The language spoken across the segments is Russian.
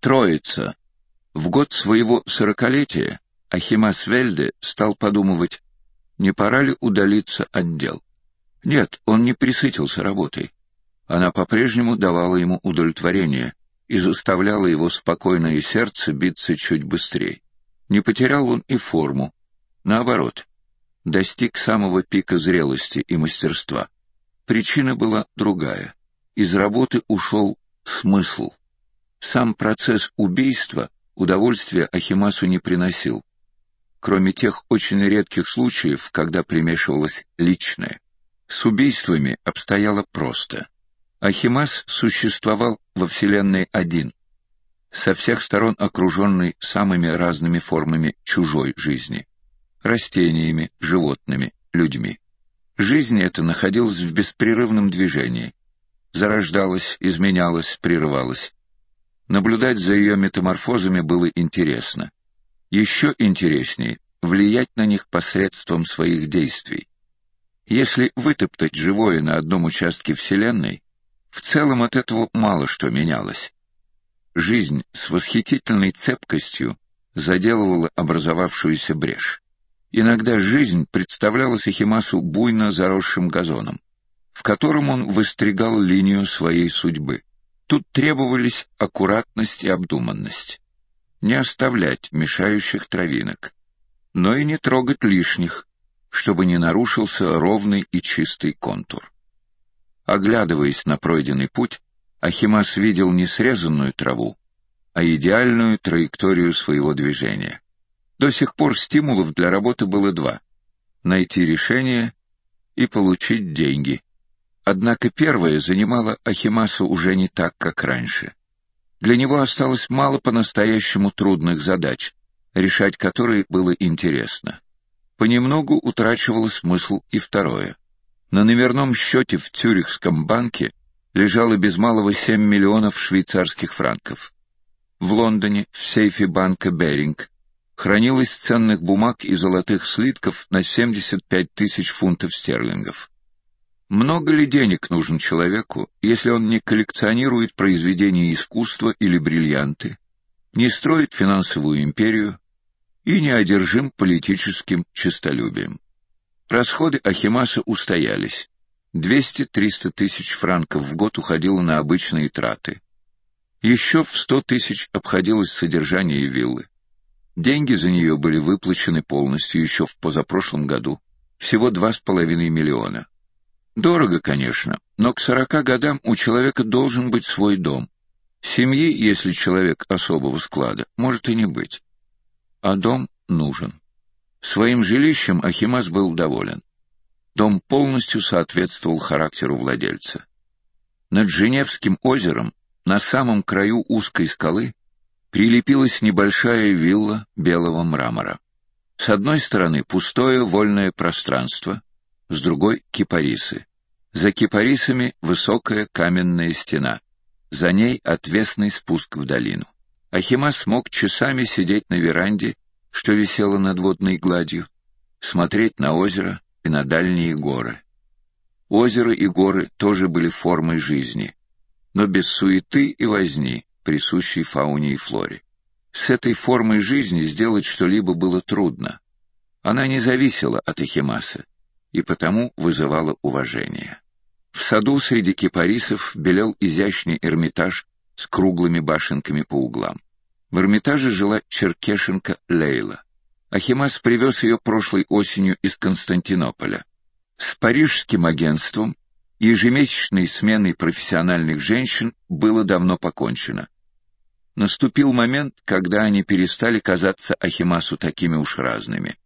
Троица. В год своего 40-летия Ахимас Вельде стал подумывать, не пора ли удалиться от дел. Нет, он не пресытился работой. Она по-прежнему давала ему удовлетворение и заставляла его спокойное сердце биться чуть быстрее. Не потерял он и форму. Наоборот, достиг самого пика зрелости и мастерства. Причина была другая. Из работы ушел смысл. Сам процесс убийства удовольствия Ахимасу не приносил, кроме тех очень редких случаев, когда примешивалось личное. С убийствами обстояло просто. Ахимас существовал во Вселенной один, со всех сторон окруженный самыми разными формами чужой жизни. Растениями, животными, людьми. Жизнь эта находилась в беспрерывном движении. Зарождалась, изменялась, прерывалась. Наблюдать за ее метаморфозами было интересно. Еще интереснее влиять на них посредством своих действий. Если вытоптать живое на одном участке Вселенной, в целом от этого мало что менялось. Жизнь с восхитительной цепкостью заделывала образовавшуюся брешь. Иногда жизнь представлялась Ахимасу буйно заросшим газоном, в котором он выстригал линию своей судьбы. Тут требовались аккуратность и обдуманность. Не оставлять мешающих травинок, но и не трогать лишних, чтобы не нарушился ровный и чистый контур. Оглядываясь на пройденный путь, Ахимас видел не срезанную траву, а идеальную траекторию своего движения. До сих пор стимулов для работы было два — найти решение и получить деньги. Однако первое занимало Ахимаса уже не так, как раньше. Для него осталось мало по-настоящему трудных задач, решать которые было интересно. Понемногу утрачивало смысл и второе. На номерном счете в Цюрихском банке лежало без малого 7 миллионов швейцарских франков. В Лондоне, в сейфе банка Беринг, хранилось ценных бумаг и золотых слитков на 75 тысяч фунтов стерлингов. Много ли денег нужен человеку, если он не коллекционирует произведения искусства или бриллианты, не строит финансовую империю и не одержим политическим честолюбием? Расходы Ахимаса устоялись. 200-300 тысяч франков в год уходило на обычные траты. Еще в 100 тысяч обходилось содержание виллы. Деньги за нее были выплачены полностью еще в позапрошлом году, всего 2,5 миллиона. Дорого, конечно, но к 40 годам у человека должен быть свой дом. Семьи, если человек особого склада, может и не быть. А дом нужен. Своим жилищем Ахимас был доволен. Дом полностью соответствовал характеру владельца. Над Женевским озером, на самом краю узкой скалы, прилепилась небольшая вилла белого мрамора. С одной стороны пустое вольное пространство, с другой — кипарисы. За кипарисами высокая каменная стена, за ней отвесный спуск в долину. Ахимас мог часами сидеть на веранде, что висело над водной гладью, смотреть на озеро и на дальние горы. Озеро и горы тоже были формой жизни, но без суеты и возни, присущей фауне и флоре. С этой формой жизни сделать что-либо было трудно. Она не зависела от Ахимаса и потому вызывала уважение. В саду среди кипарисов белел изящный Эрмитаж с круглыми башенками по углам. В Эрмитаже жила черкешенка Лейла. Ахимас привез ее прошлой осенью из Константинополя. С парижским агентством и ежемесячной сменой профессиональных женщин было давно покончено. Наступил момент, когда они перестали казаться Ахимасу такими уж разными.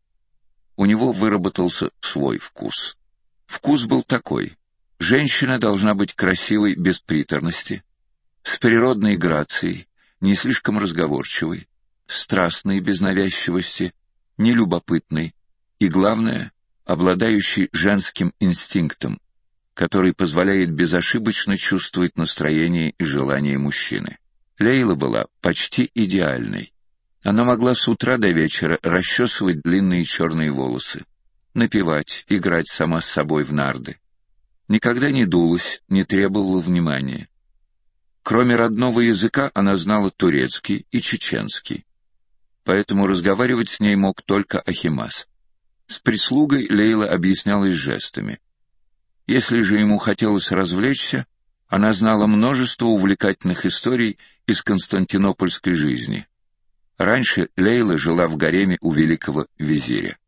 У него выработался свой вкус. Вкус был такой: женщина должна быть красивой без приторности, с природной грацией, не слишком разговорчивой, страстной без навязчивости, нелюбопытной и, главное, обладающей женским инстинктом, который позволяет безошибочно чувствовать настроение и желание мужчины. Лейла была почти идеальной. Она могла с утра до вечера расчесывать длинные черные волосы, напевать, играть сама с собой в нарды. Никогда не дулась, не требовала внимания. Кроме родного языка, она знала турецкий и чеченский, поэтому разговаривать с ней мог только Ахимас. С прислугой Лейла объяснялась жестами. Если же ему хотелось развлечься, она знала множество увлекательных историй из константинопольской жизни. Раньше Лейла жила в гареме у великого визиря.